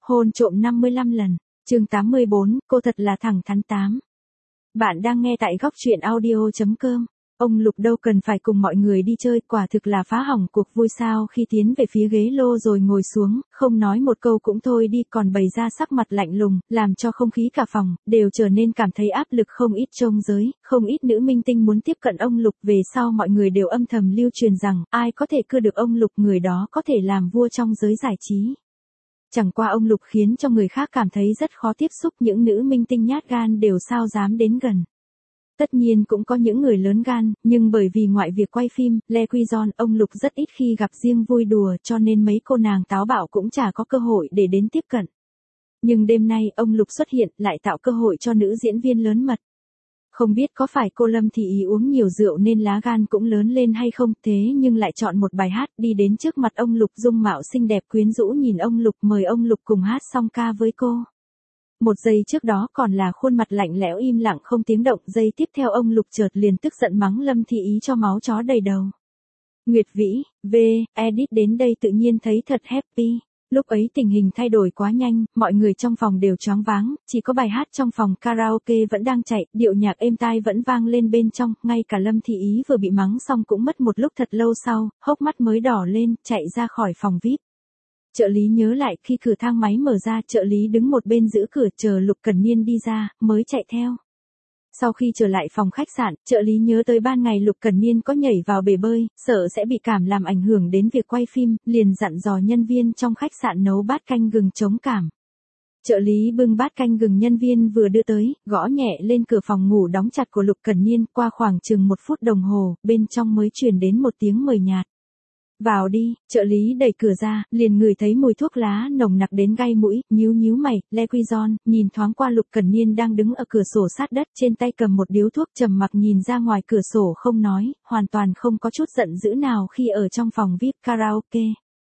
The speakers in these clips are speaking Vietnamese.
Hôn trộm 55 lần. Chương 84, cô thật là thẳng thắn 8. Bạn đang nghe tại góc truyện audio.com. Ông Lục đâu cần phải cùng mọi người đi chơi, quả thực là phá hỏng cuộc vui sao khi tiến về phía ghế lô rồi ngồi xuống, không nói một câu cũng thôi đi còn bày ra sắc mặt lạnh lùng, làm cho không khí cả phòng, đều trở nên cảm thấy áp lực không ít trong giới, không ít nữ minh tinh muốn tiếp cận ông Lục về sau mọi người đều âm thầm lưu truyền rằng, ai có thể cưa được ông Lục người đó có thể làm vua trong giới giải trí. Chẳng qua ông Lục khiến cho người khác cảm thấy rất khó tiếp xúc, những nữ minh tinh nhát gan đều sao dám đến gần. Tất nhiên cũng có những người lớn gan, nhưng bởi vì ngoại việc quay phim, Le Quizon, ông Lục rất ít khi gặp riêng vui đùa cho nên mấy cô nàng táo bạo cũng chả có cơ hội để đến tiếp cận. Nhưng đêm nay ông Lục xuất hiện lại tạo cơ hội cho nữ diễn viên lớn mật. Không biết có phải cô Lâm Thị Ý uống nhiều rượu nên lá gan cũng lớn lên hay không, thế nhưng lại chọn một bài hát đi đến trước mặt ông Lục, dung mạo xinh đẹp quyến rũ nhìn ông Lục, mời ông Lục cùng hát song ca với cô. Một giây trước đó còn là khuôn mặt lạnh lẽo im lặng không tiếng động, giây tiếp theo ông Lục chợt liền tức giận mắng Lâm Thị Ý cho máu chó đầy đầu. Nguyệt Vĩ, edit đến đây tự nhiên thấy thật happy. Lúc ấy tình hình thay đổi quá nhanh, mọi người trong phòng đều choáng váng, chỉ có bài hát trong phòng karaoke vẫn đang chạy, điệu nhạc êm tai vẫn vang lên bên trong, ngay cả Lâm Thị Ý vừa bị mắng xong cũng mất một lúc thật lâu sau, hốc mắt mới đỏ lên, chạy ra khỏi phòng VIP. Trợ lý nhớ lại khi cửa thang máy mở ra, trợ lý đứng một bên giữ cửa chờ Lục Cẩn Niên đi ra, mới chạy theo. Sau khi trở lại phòng khách sạn, trợ lý nhớ tới ban ngày Lục Cẩn Niên có nhảy vào bể bơi, sợ sẽ bị cảm làm ảnh hưởng đến việc quay phim, liền dặn dò nhân viên trong khách sạn nấu bát canh gừng chống cảm. Trợ lý bưng bát canh gừng nhân viên vừa đưa tới, gõ nhẹ lên cửa phòng ngủ đóng chặt của Lục Cẩn Niên, qua khoảng chừng 1 phút đồng hồ, bên trong mới truyền đến một tiếng mời nhạt. Vào đi, trợ lý đẩy cửa ra, liền ngửi thấy mùi thuốc lá nồng nặc đến gai mũi, nhíu mày, Le Quizon, nhìn thoáng qua Lục Cẩn Niên đang đứng ở cửa sổ sát đất, trên tay cầm một điếu thuốc trầm mặc nhìn ra ngoài cửa sổ không nói, hoàn toàn không có chút giận dữ nào khi ở trong phòng VIP karaoke.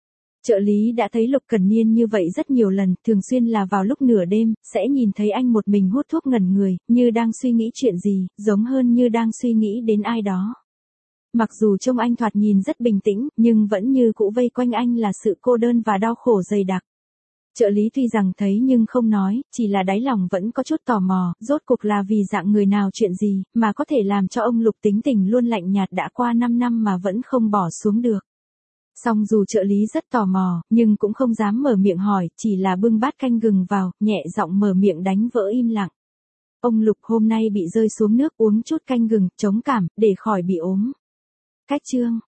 Trợ lý đã thấy Lục Cẩn Niên như vậy rất nhiều lần, thường xuyên là vào lúc nửa đêm, sẽ nhìn thấy anh một mình hút thuốc ngẩn người, như đang suy nghĩ chuyện gì, giống hơn như đang suy nghĩ đến ai đó. Mặc dù trông anh thoạt nhìn rất bình tĩnh, nhưng vẫn như cũ vây quanh anh là sự cô đơn và đau khổ dày đặc. Trợ lý tuy rằng thấy nhưng không nói, chỉ là đáy lòng vẫn có chút tò mò, rốt cuộc là vì dạng người nào chuyện gì, mà có thể làm cho ông Lục tính tình luôn lạnh nhạt đã qua 5 năm mà vẫn không bỏ xuống được. Song dù trợ lý rất tò mò, nhưng cũng không dám mở miệng hỏi, chỉ là bưng bát canh gừng vào, nhẹ giọng mở miệng đánh vỡ im lặng. Ông Lục hôm nay bị rơi xuống nước uống chút canh gừng, chống cảm, để khỏi bị ốm. Cách chương.